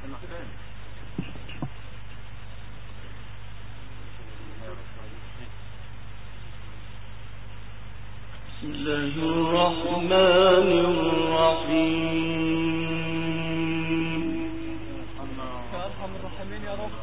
بسم الله الرحمن الرحيم. يا أرحم الراحمين يا رب.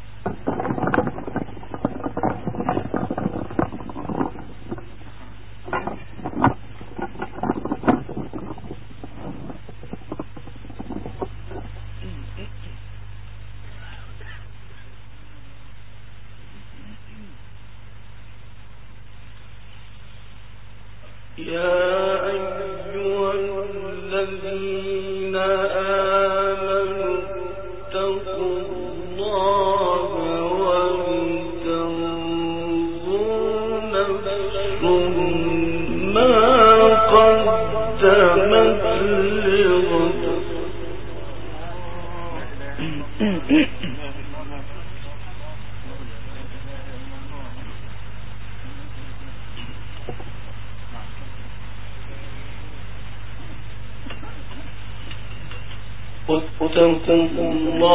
واتقوا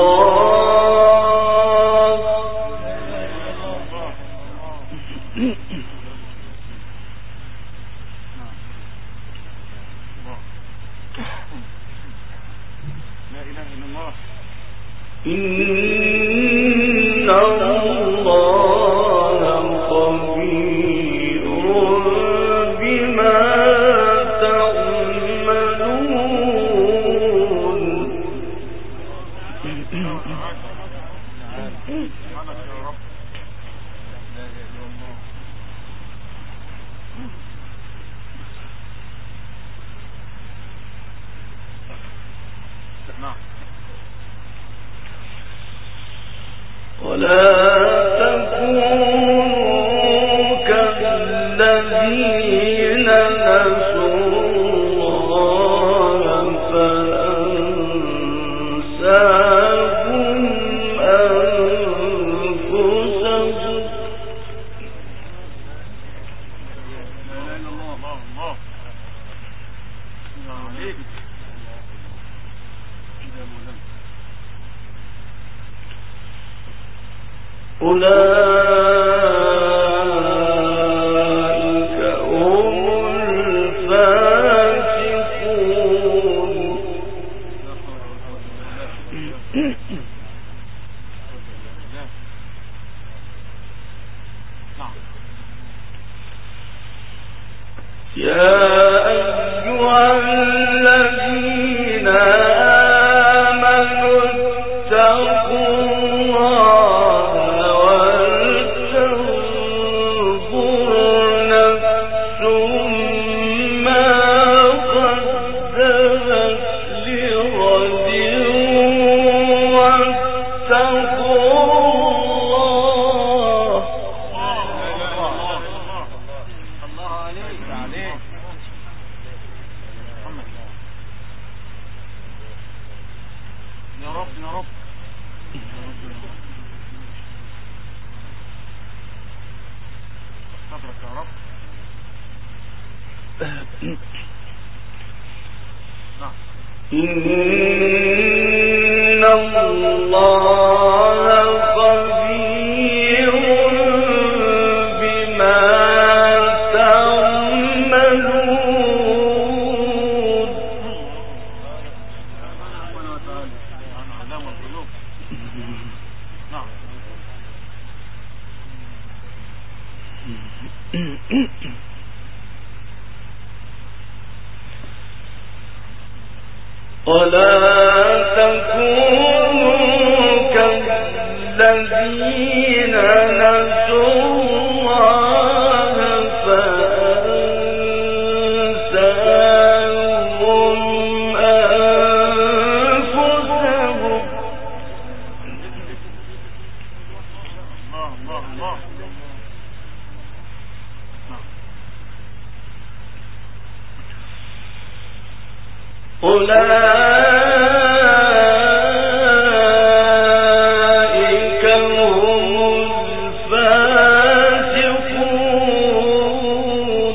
الله لا إله إلا الله. إن الله خبير بما تعملون. ولا تكونوا كالذين نسوا الله فأنساهم أنفسهم. أولئك هم الفاسقون. يا أيها الذين آمنوا اتقوا الله ولتنظر نفس ما قدمت لغد واتقوا الله. الله عليك عليك. يا رب يا رب. صبرك يا رب. إن الله خبير بما تعملون. علام القلوب. نعم. ولا تكونوا كالذين نسوا الله فأنساهم أنفسهم. الله الله الله. أولئك هم الفاسقون.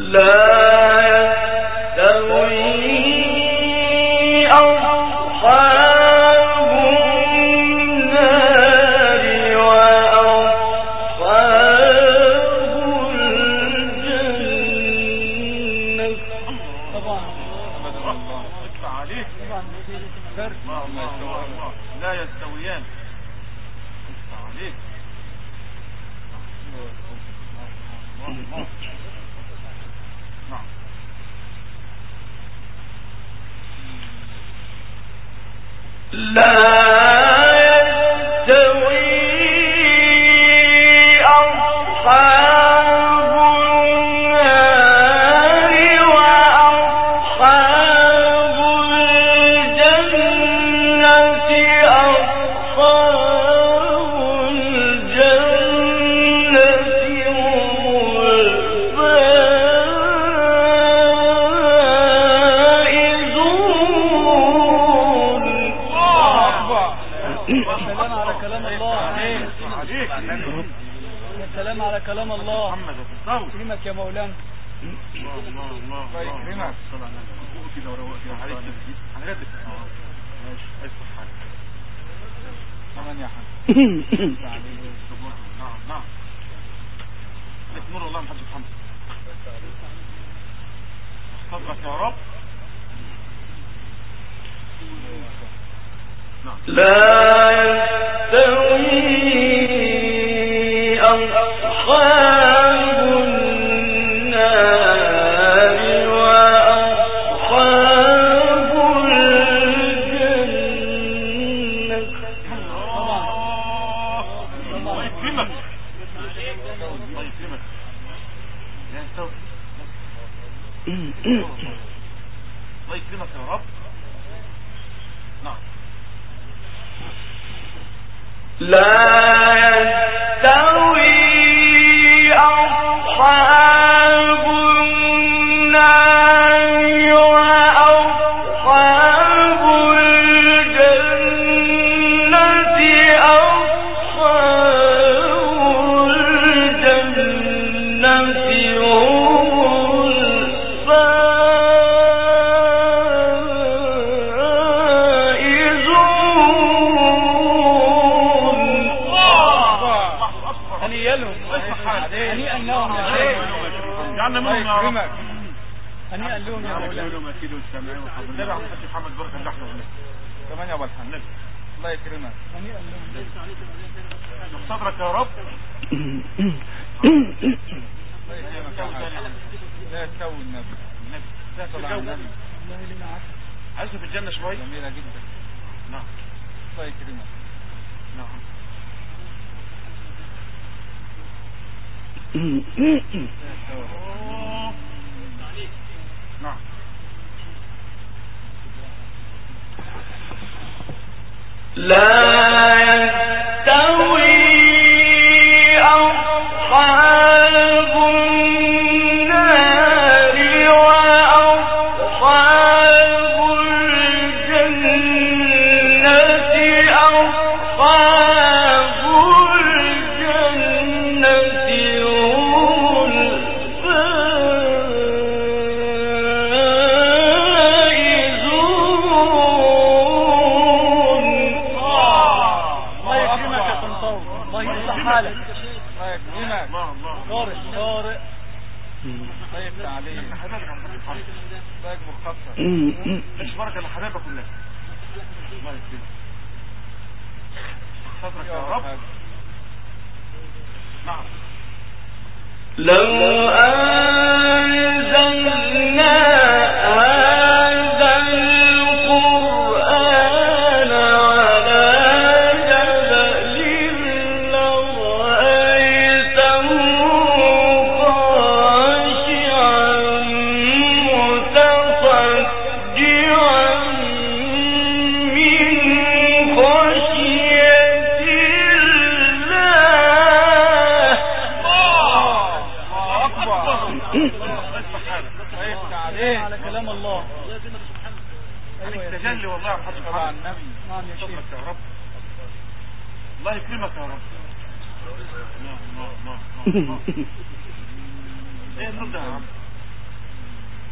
ايه النور ده يا عم؟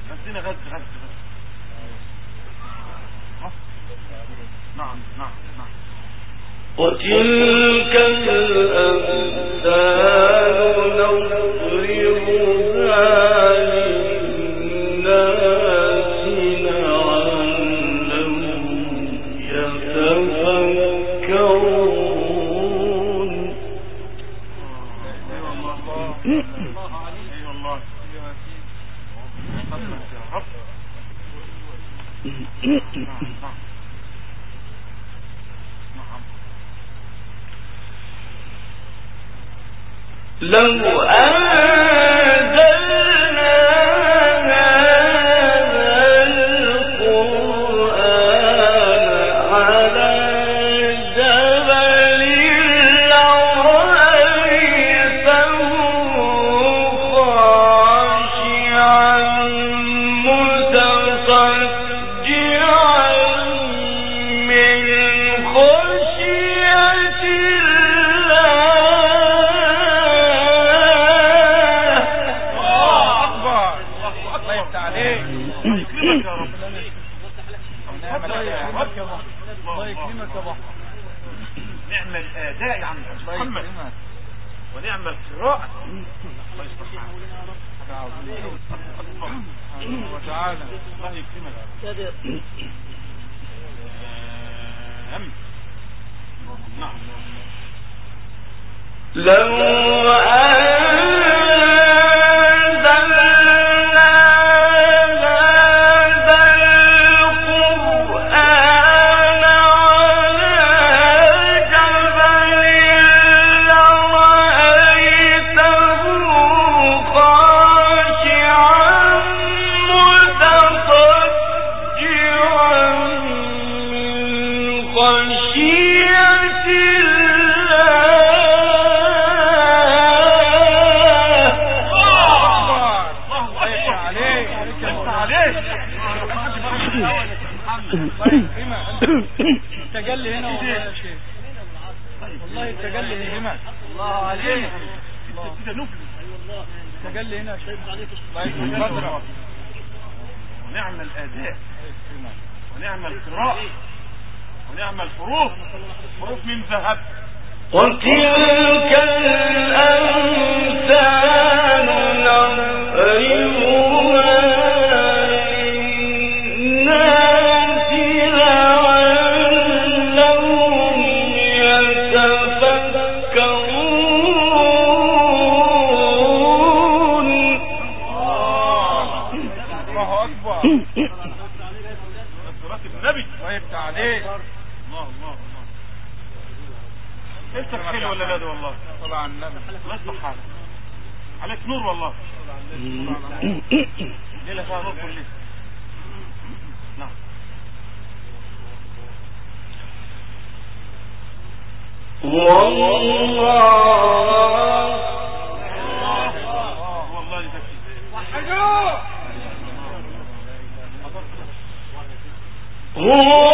غزنا غز نعم نعم نعم. وتلك الأمثال نضربها للناس لعلهم يتفكرون. اي والله اي والله يا رب. لو أنزلنا هذا القرآن على جبل لرأيته خاشعا متصدعا من خشية نعم الأداء يا عم محمد ونعم القراءة. الله يستحق وتعالى. الله يكرمك. نعم. لو التجلي هنا والله يا شيخ، والله التجلي هنا. الله عليك. كده نفل. التجلي هنا يا شيخ. الله يكرمك. ونعم الأداء ونعم القراءة ونعم الحروف، حروف من ذهب. وتلك الأمثال نضربها للناس لعلهم يتفكرون. الله أكبر. صلاة النبي الله يفتح عليك. الله الله الله. انت بخير ولا لا؟ ده والله طلع على النبي. الله يصلح حالك، عليك نور والله. ليلة فيها نور كل ليلة. نعم. والله يزكيك. هو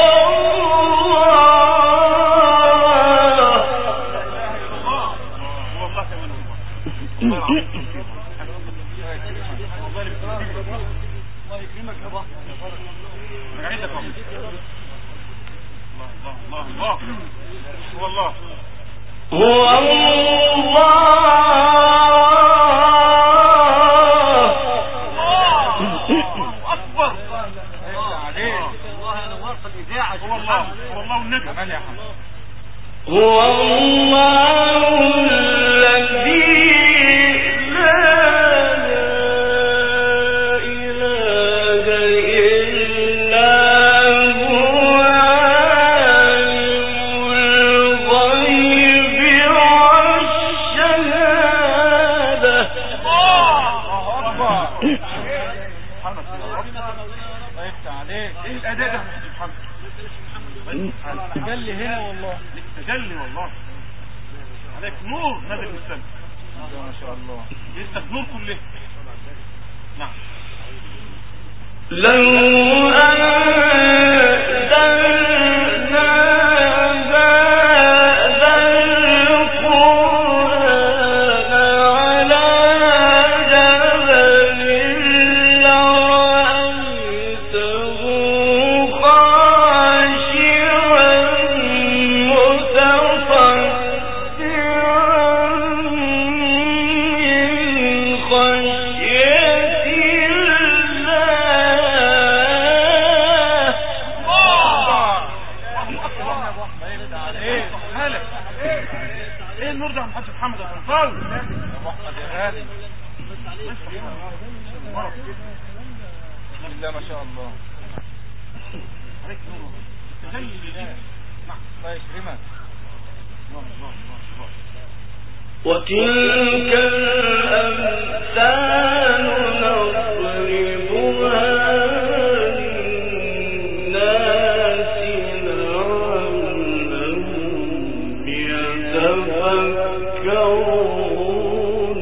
تجلي هنا والله، تجلي والله عليك نور نازل من السماء ما شاء الله. يفتح نور كله. نعم. لو أنزلنا هذا القرآن على جبل لرأيته ايه النور ده يا محمد محمد يا طنطاوي يا محمد يا غالي. بسم الله ما شاء الله. عليك نور زي الله يكرمك. وتلك الأمثال نضربها للناس لعلهم يتفكرون.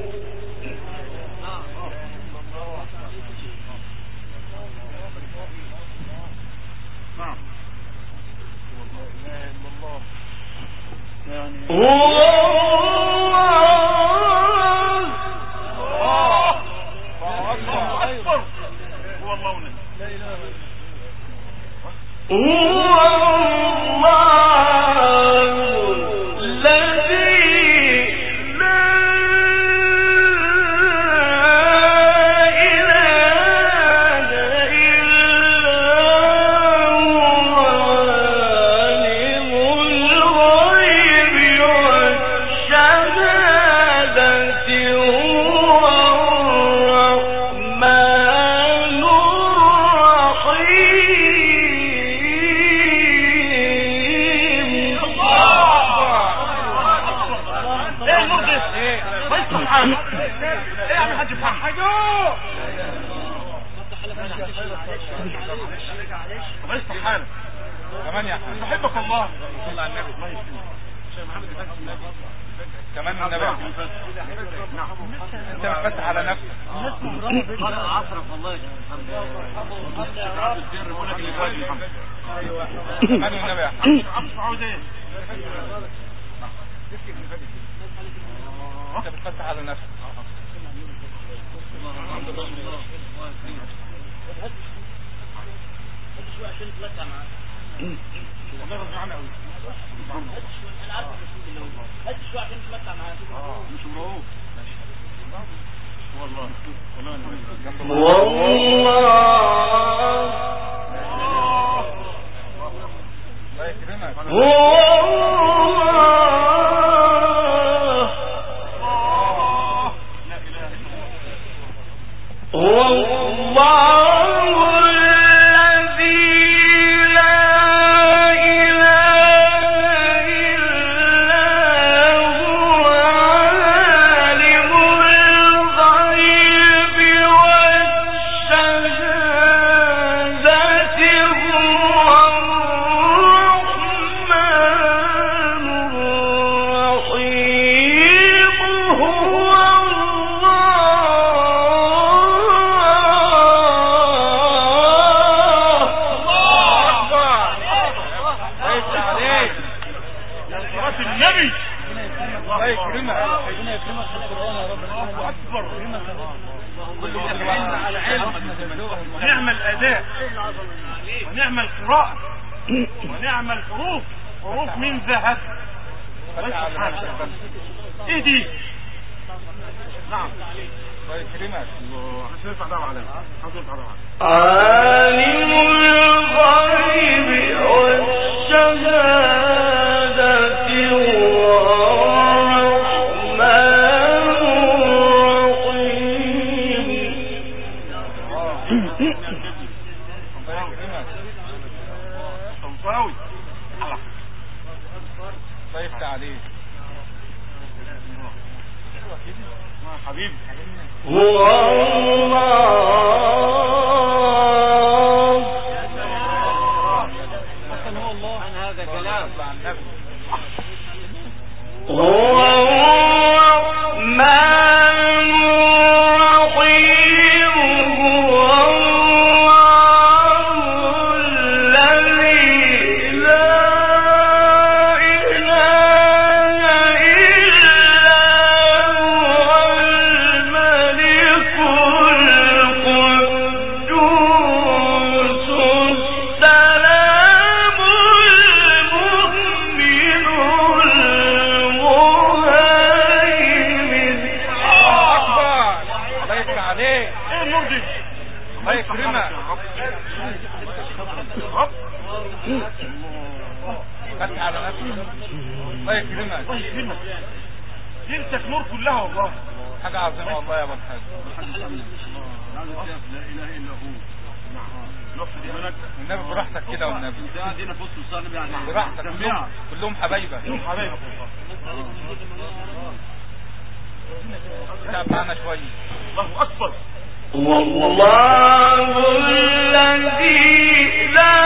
هو كمان يا حبيبي بحبك الله. صلى على النبي. كمان النبي. انت بتفتح على نفسك. عصرك والله يا محمد. كمان النبي يا حبيبي. عاوز ايه؟ انت بتفتح على نفسك. عشان تلقى معاك والله رضي عنه قوي. انا عارف هات شويه عشان تلقى معاك. مش مروق والله الله يكرمك. ونعمل أداء ونعمل قراءة ونعمل حروف من ذهب. ايه دي؟ نعم الله يكرمك. عشان يرفع دعوة عليك. عالم الغيب والشهادة هو الرحمن الرحيم. طنطاوي الله يفتح عليك. حبيبي هو الله. عن هذا كلام هو الرحمن الرحيم. هو الله الذي لا إله إلا هو الملك القدوس الله يكرمك. الله يكرمك. جنسك نور كلها والله. حاجة عظيمة والله يا ابو الحاج. لا اله الا هو. والنبي براحتك كده والنبي. انت قاعد هنا في وسط الصلاه يعني. براحتك كلهم حبايبك. حبايبك والله. تعب معانا شوية. الله اكبر. والله الذي لا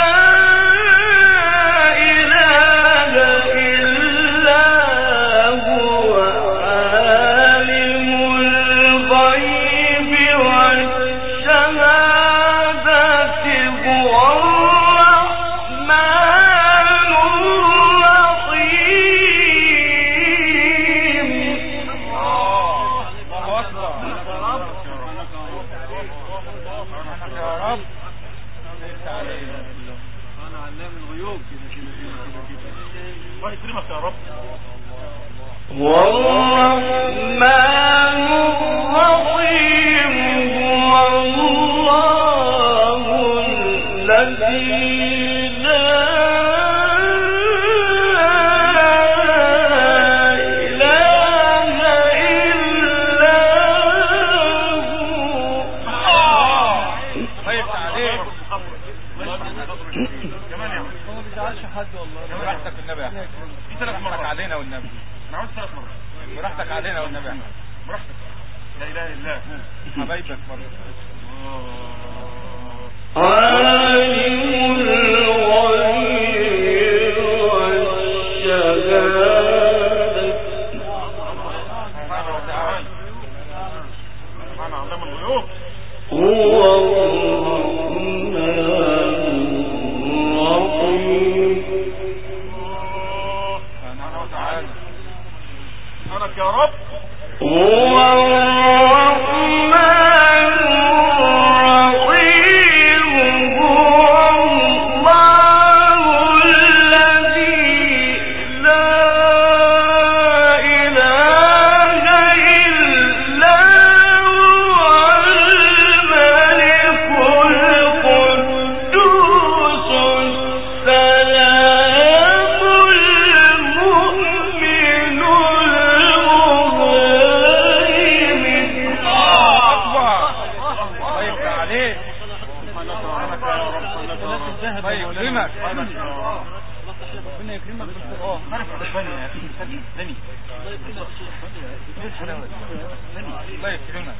إله إلا هو عالم الغيب والشهادة هو الرحمن الرحيم. الله أكبر. يا رب. انا علام الغيوب كده. الله يكرمك يا رب. هو الرحمن الرحيم هو الله الذي لا إله إلا هو. طيب عليك. كمان يا عم. هو ما بيزعلش حد والله. براحتك والنبي يا احمد. في 3 مرات علينا والنبي. انا عاوز 3 مرات. براحتك علينا والنبي يا احمد. براحتك. لا اله الا الله. حبايبك برضه. عالم الغيب والشهادة سبحانه وتعالى. سبحانه علام الغيوب. هو الرحمن الرحيم. سبحانه وتعالى. سبحانك يا رب. هو الرحمن الرحيم هو الله الذي لا إله إلا هو الملك القدوس السلام المؤمن طيب يكرمك. ربنا يكرمك بالقرآن. عارف ثاني يا اخي ثاني. الله يكرمك.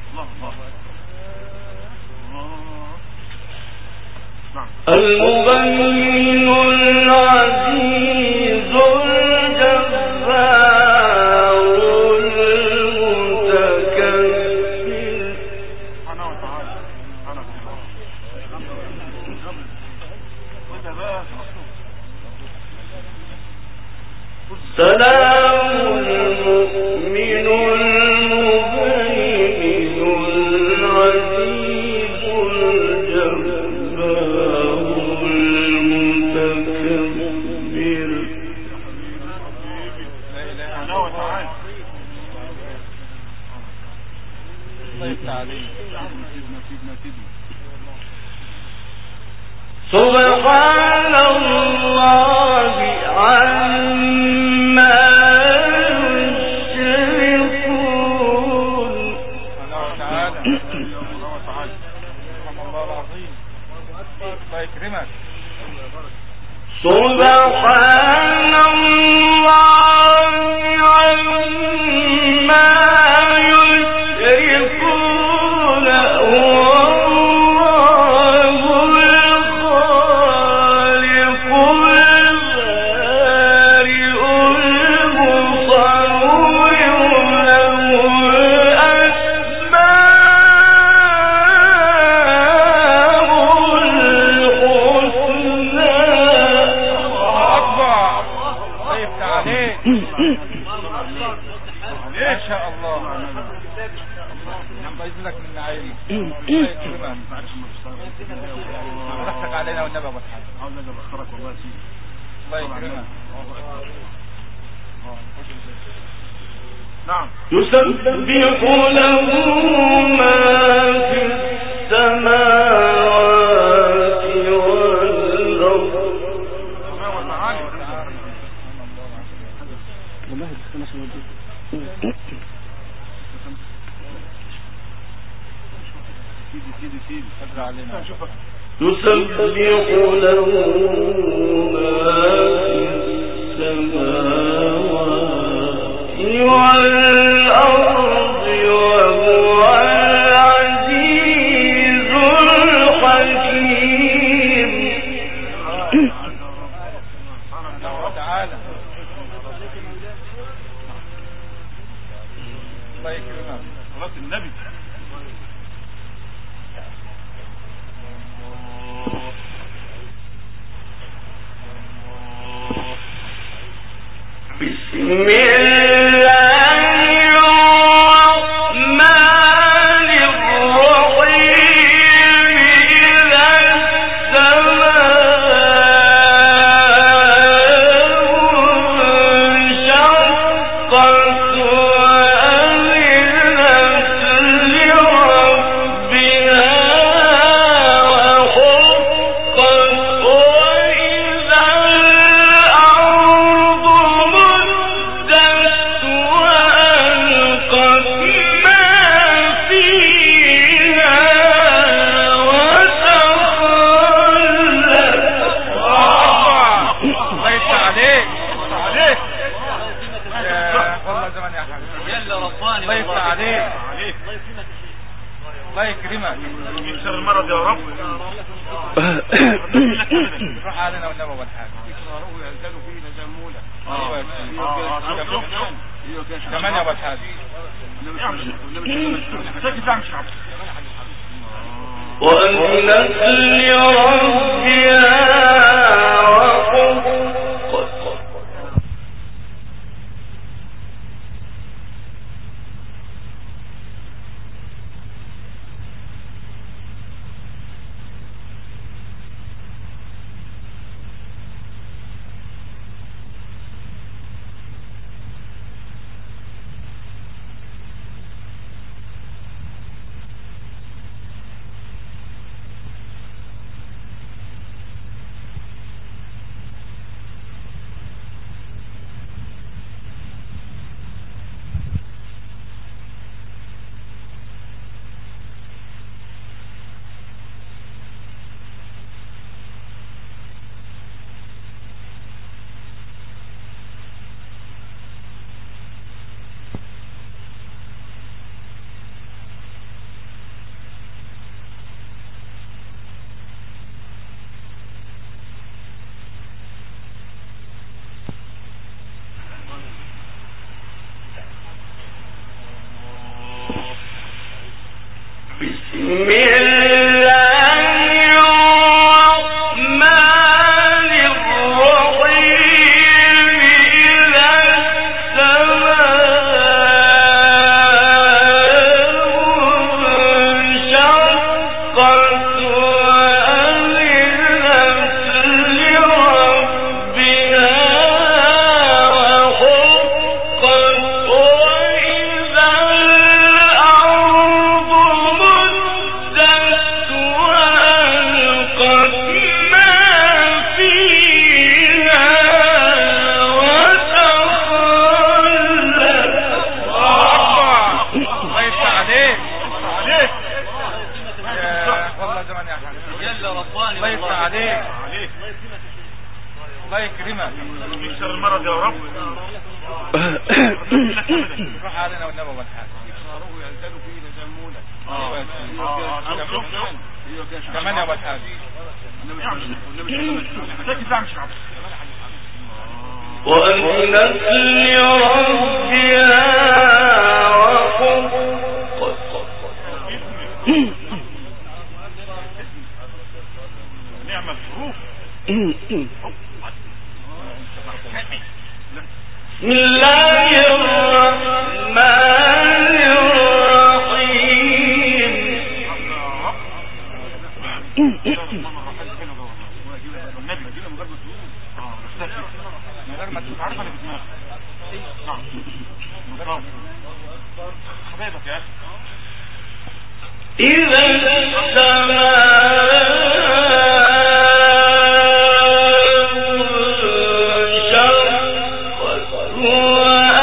المبين العزيز الجبار المتكبر. سبحانه وتعالى. سلام المؤمن المهيمن العزيز الجبار المتكبر. سبحانه وتعالى. سبحان الله عما يشركون. الله العظيم. الله يكرمك. سبحان الله عما يشركون. هو الله الخالق البارئ المصور له الأسماء الحسنى. أكبر. طيب تعالي. ما شاء الله. الله يجزلك من نعيمه. الله يكرمك. براحتك علينا والنبي ابو الحاج. عاوز اجي ابخرك والله يا سيدي. الله يكرمك. نعم. يسبح له ما في السماوات والأرض. سبحانه وتعالى. يسبح له ما في السماوات والأرض وهو العزيز الحكيم. تعالى الله يكرمك صلاة النبي. بسم الله الرحمن الرحيم. إذا السماء انشقت وأذنت لربها وحقت وإذا الأرض مدت وألقت ما فيها وتخلت. الله يفتح عليك والله زمان يا حبيبي يلا رباني الله يفتح عليك الله يكرمك من شر المرض يا رب. روح علينا والنبي والحاج كمان يا ابو الحاج وأذنت لربها وحقت. بسم الله الرحمن الرحيم. إذا السماء انشقت وأذنت لربها وحقت وإذا الأرض مدت وألقت ما فيها وتخلت. الله يفتح عليك والله زمان يا حبيبي يلا رباني الله يفتح عليك الله يكرمك من شر المرض يا رب. روح علينا والنبي والحاج كمان يا ابو الحاج وأذنت لربها وحقت. نعم الحروف. بسم الله الرحمن الرحيم. إذا السماء انشقت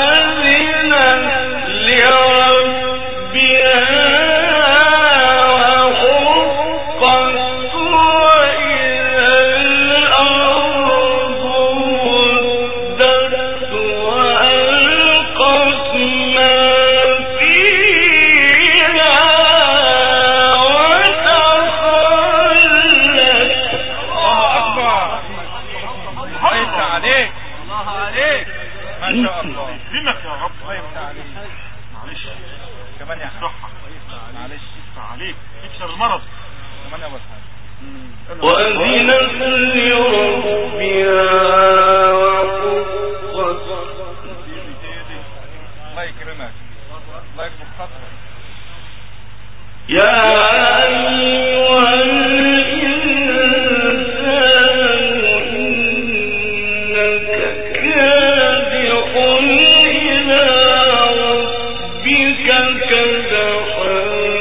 الله يكرمك يا رب. الله يفتح عليك. معلش كمان يا صحة. معلش يفتح عليك يكسر المرض كمان يا ابو الحاج. وأذنت لربها وحقت. الله يكرمك. الله يكبر خاطرك. يا أيها الإنسان إنك كادح إلى ربك كدحا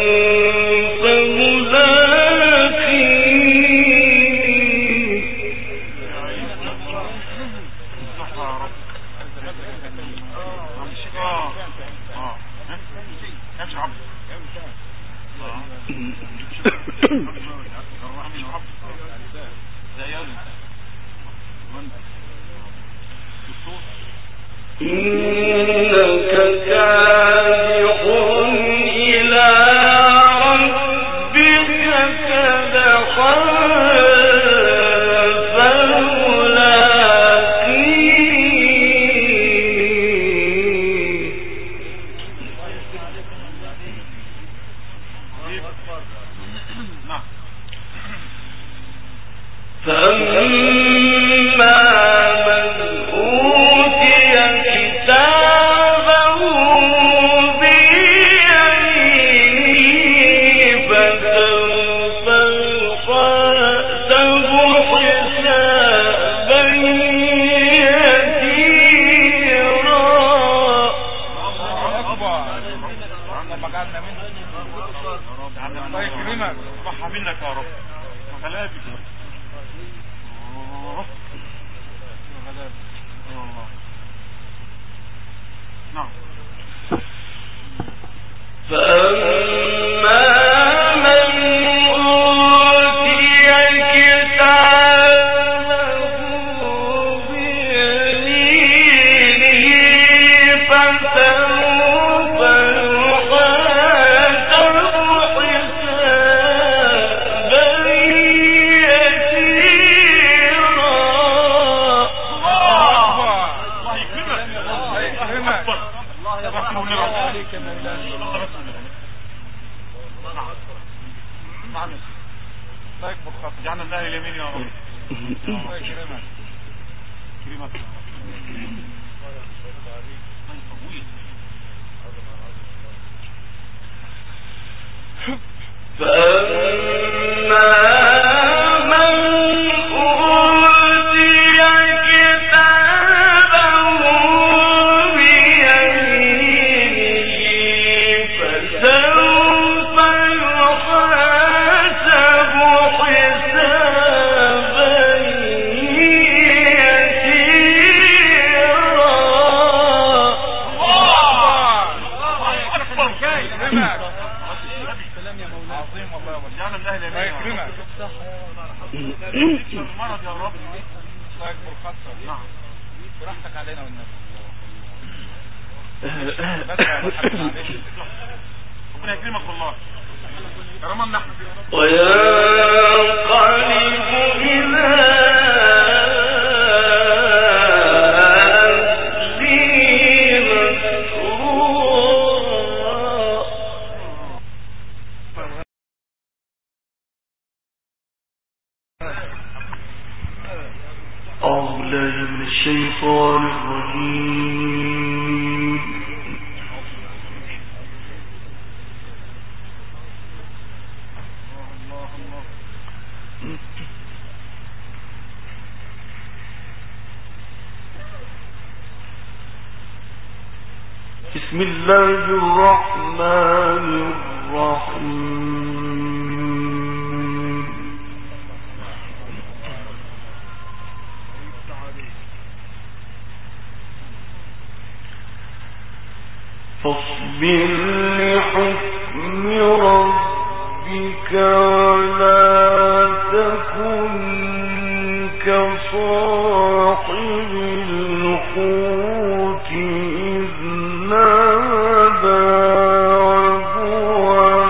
إنك كادح إلى ربك كدحا فأما من أوتي كتابه بيمينه فسوف يحاسب حسابا يسيرا. الله يكرمك. صحة منك يا رب. غلابي فأما من أوتي كتابه بيمينه فسوف يحاسب حسابا يسيرا. الله يكرمك. الله عليك من الله يكبر خاطر. جعلنا الله اليمين يا رب. الله يكرمك. كريمك يا رب. فأما من أوتي كتابه بيمينه فسوف يحاسب حسابا يسيرا. الله أكبر. سلام يا مولانا. عظيم والله. وجعلنا من أهل اليمين. الله يكرمك. يكسر المرض يا رب. الله يكبر خاطرك. نعم. براحتك علينا والنبي. ربنا يكرمك والله. كرمان نحن. وينقلب إلى أهله مسرورا. أعوذ بالله من الشيطان الرجيم. بسم الله الرحمن الرحيم. فاصبر لحكم ربك ولا تكن كصاحب الحوت إذ نادى وهو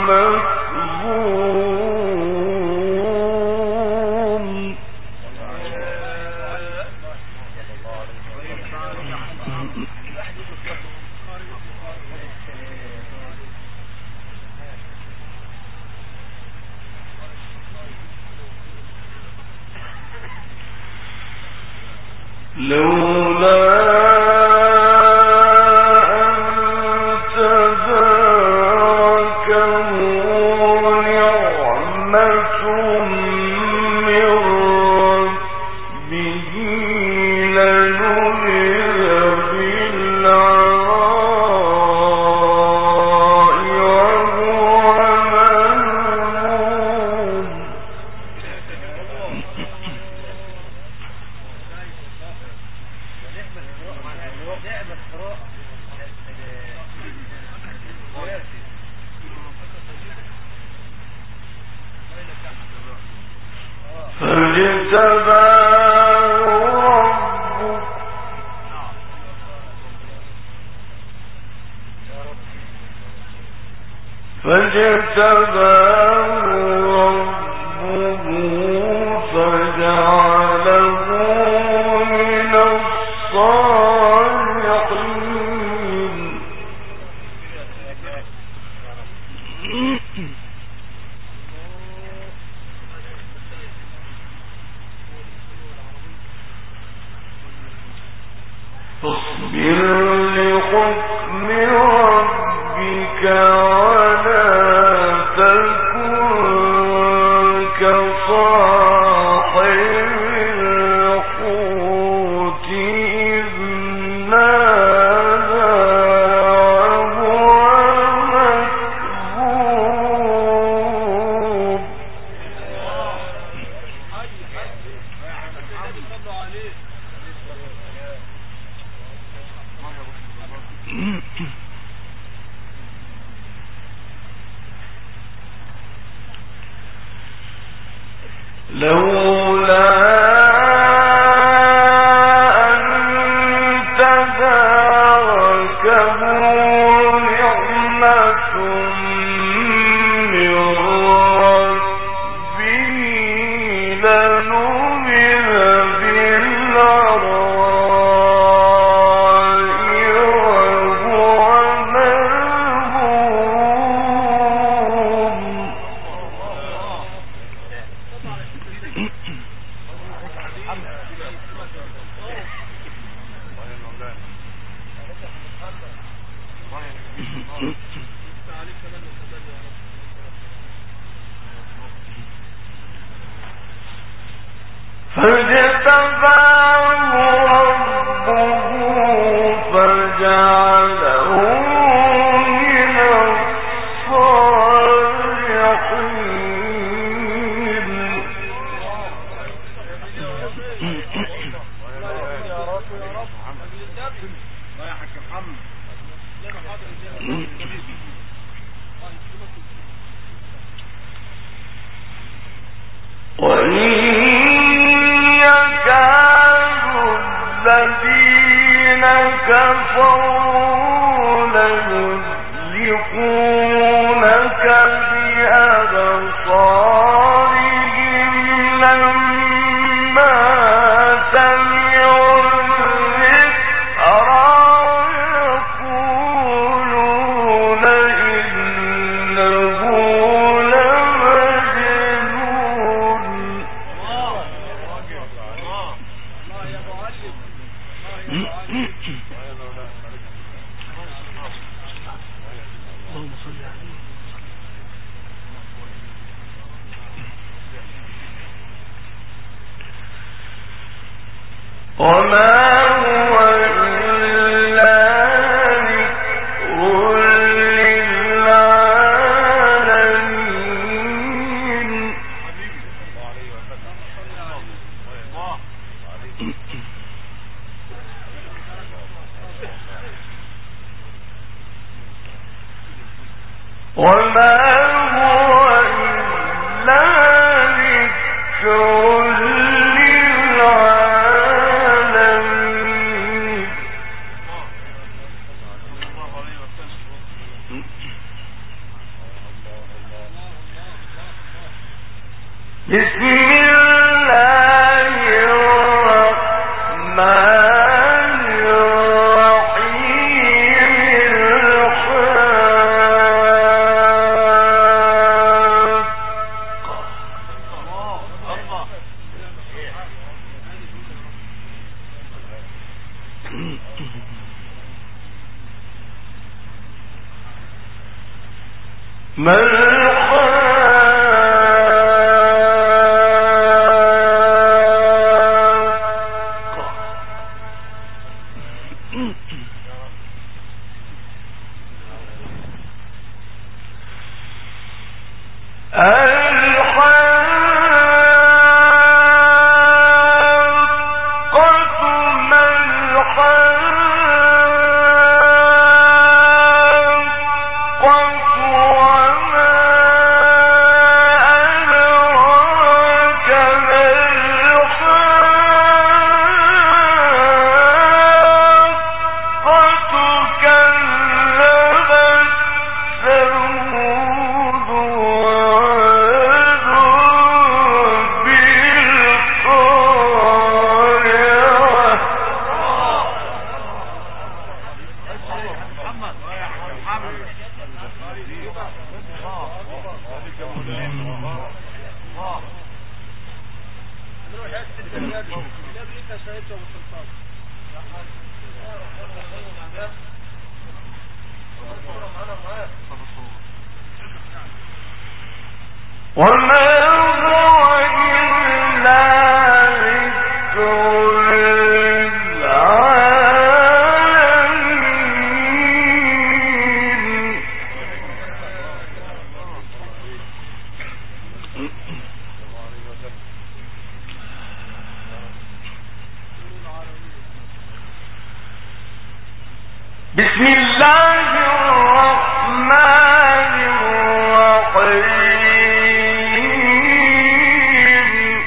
مكظوم. فاجتباه ربه فجعله من الصالحين فاصبر لحكم ربك ولا تكن كصاحب الحوت إذ نادى وهو مكظوم لولا أن تداركه نعمة من ربه لنبذ بالعراء وهو مذموم فاجتباه ربه فجعله من الصالحين وإن يكاد الذين كفروا ليزلقونك بأبصارهم لما سمعوا الذكر يقولون إنه لمجنون وما هو إلا ذكر للعالمين وما هو إلا ذكر للعالمين بسم الله الرحمن الرحيم ما الحاقة ما الحاقة بسم الله الرحمن الرحيم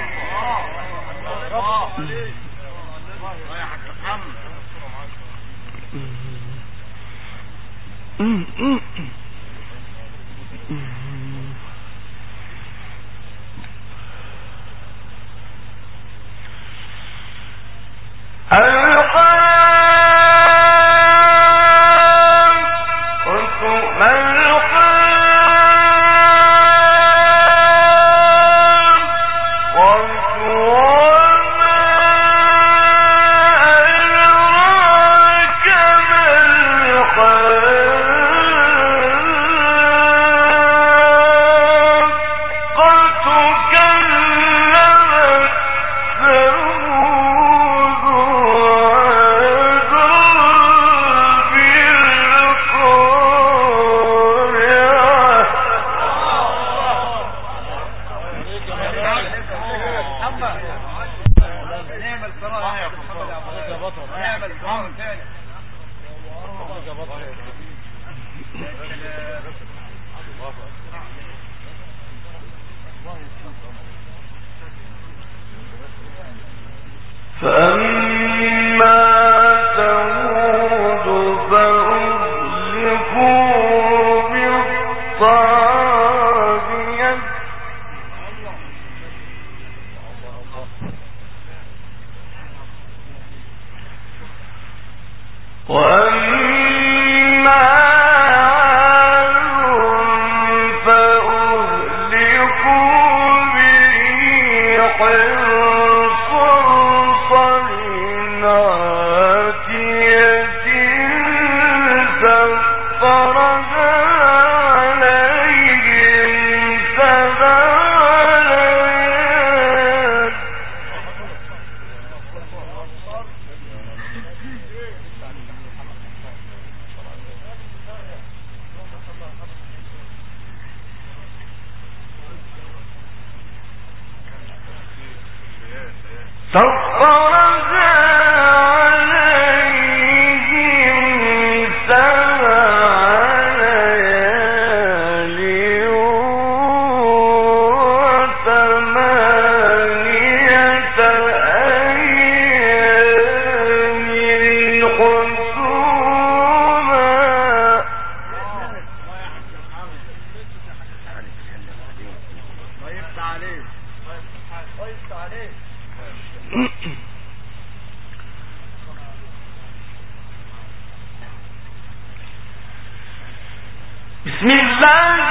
بسم الله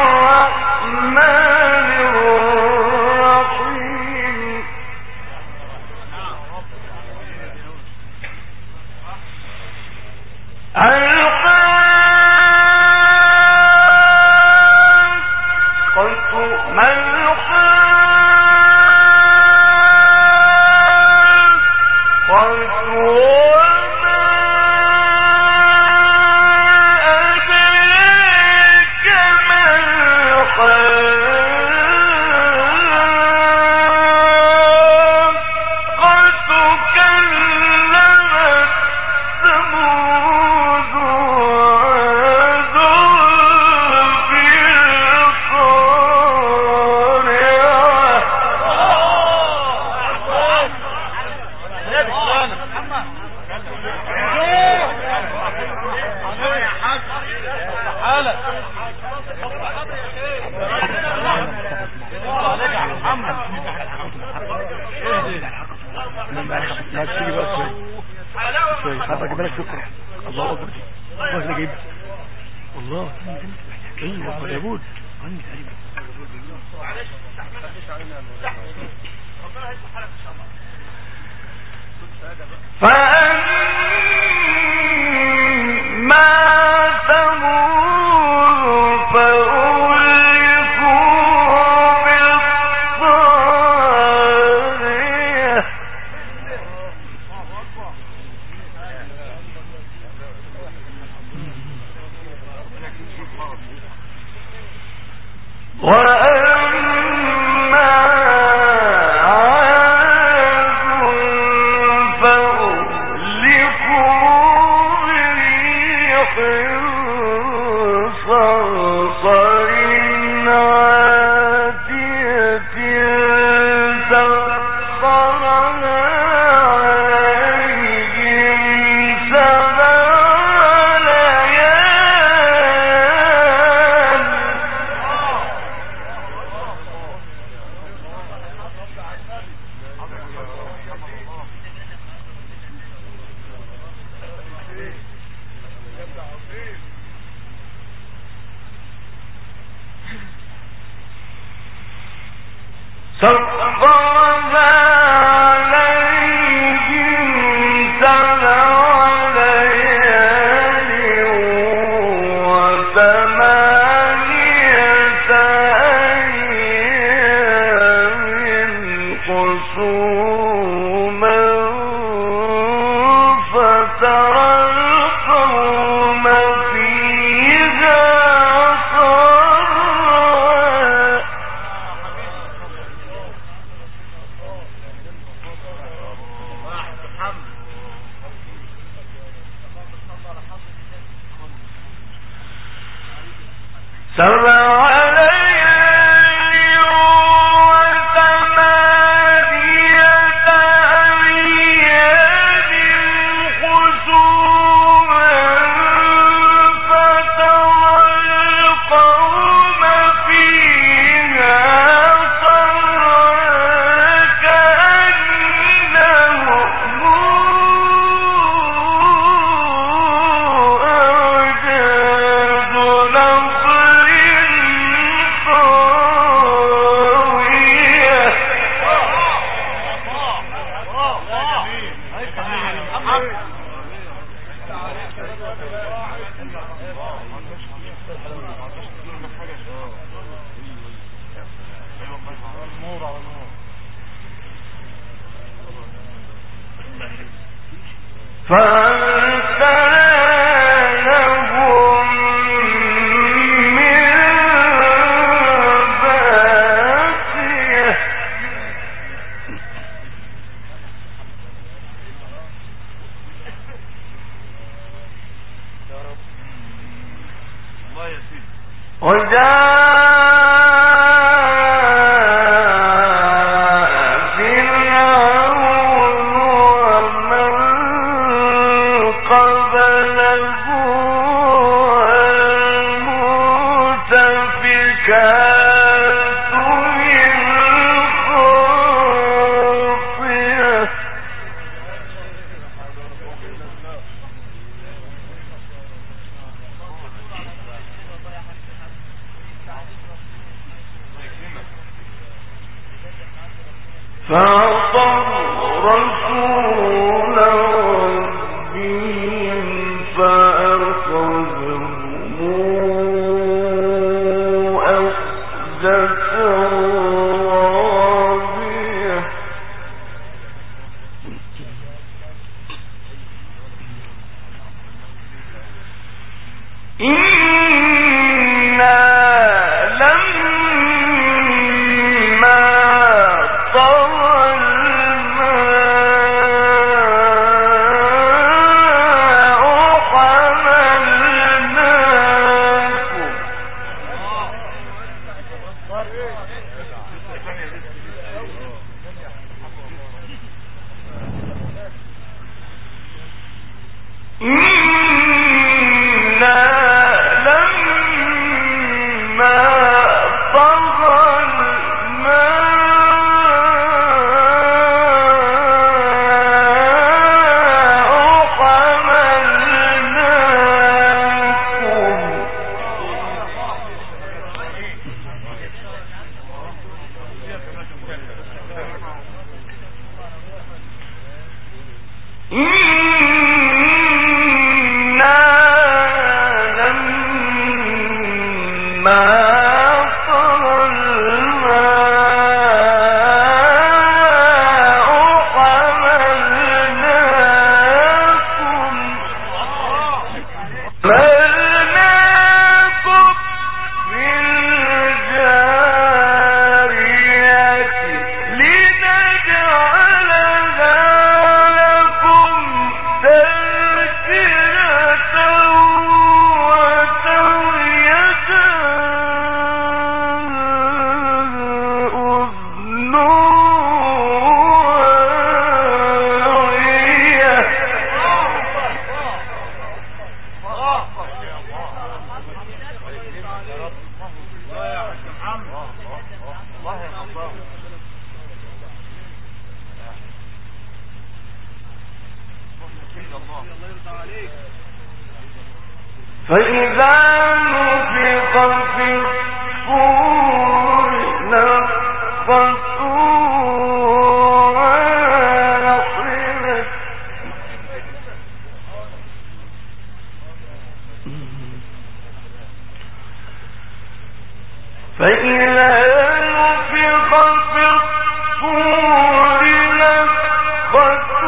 الرحمن الرحيم حضرتك بالك شكرا الله اكبر الله اللي جايب الله ايوه يقول معلش ربنا هيفتح حالك ان شاء الله. فأما ثمود فأهلكوا بالطاغية وأما عاد فأهلكوا بريح صرصر عاتية سخرها عليهم سبع ليال سخرها عليهم سبع ليال وثمانية أيام حسوما فترى القوم فيها صرعا سبع ليال وثمانية أيام حسوما فترى القوم فيها صرعا كأنهم أعجاز نخل خاوية فأرسلنا لهم من باسية الله يا سيدي. وجاء فرعون ومن قبله والمؤتفكات بالخاطئة فعصوا رسول ربهم فأخذهم أخذة رابية إنا لما طغى الماء حملناكم إنا فإذا نفخ في الصور نفخة واحدة فإذا نفخ في الصور نفخة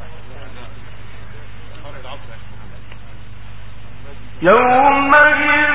يومئذ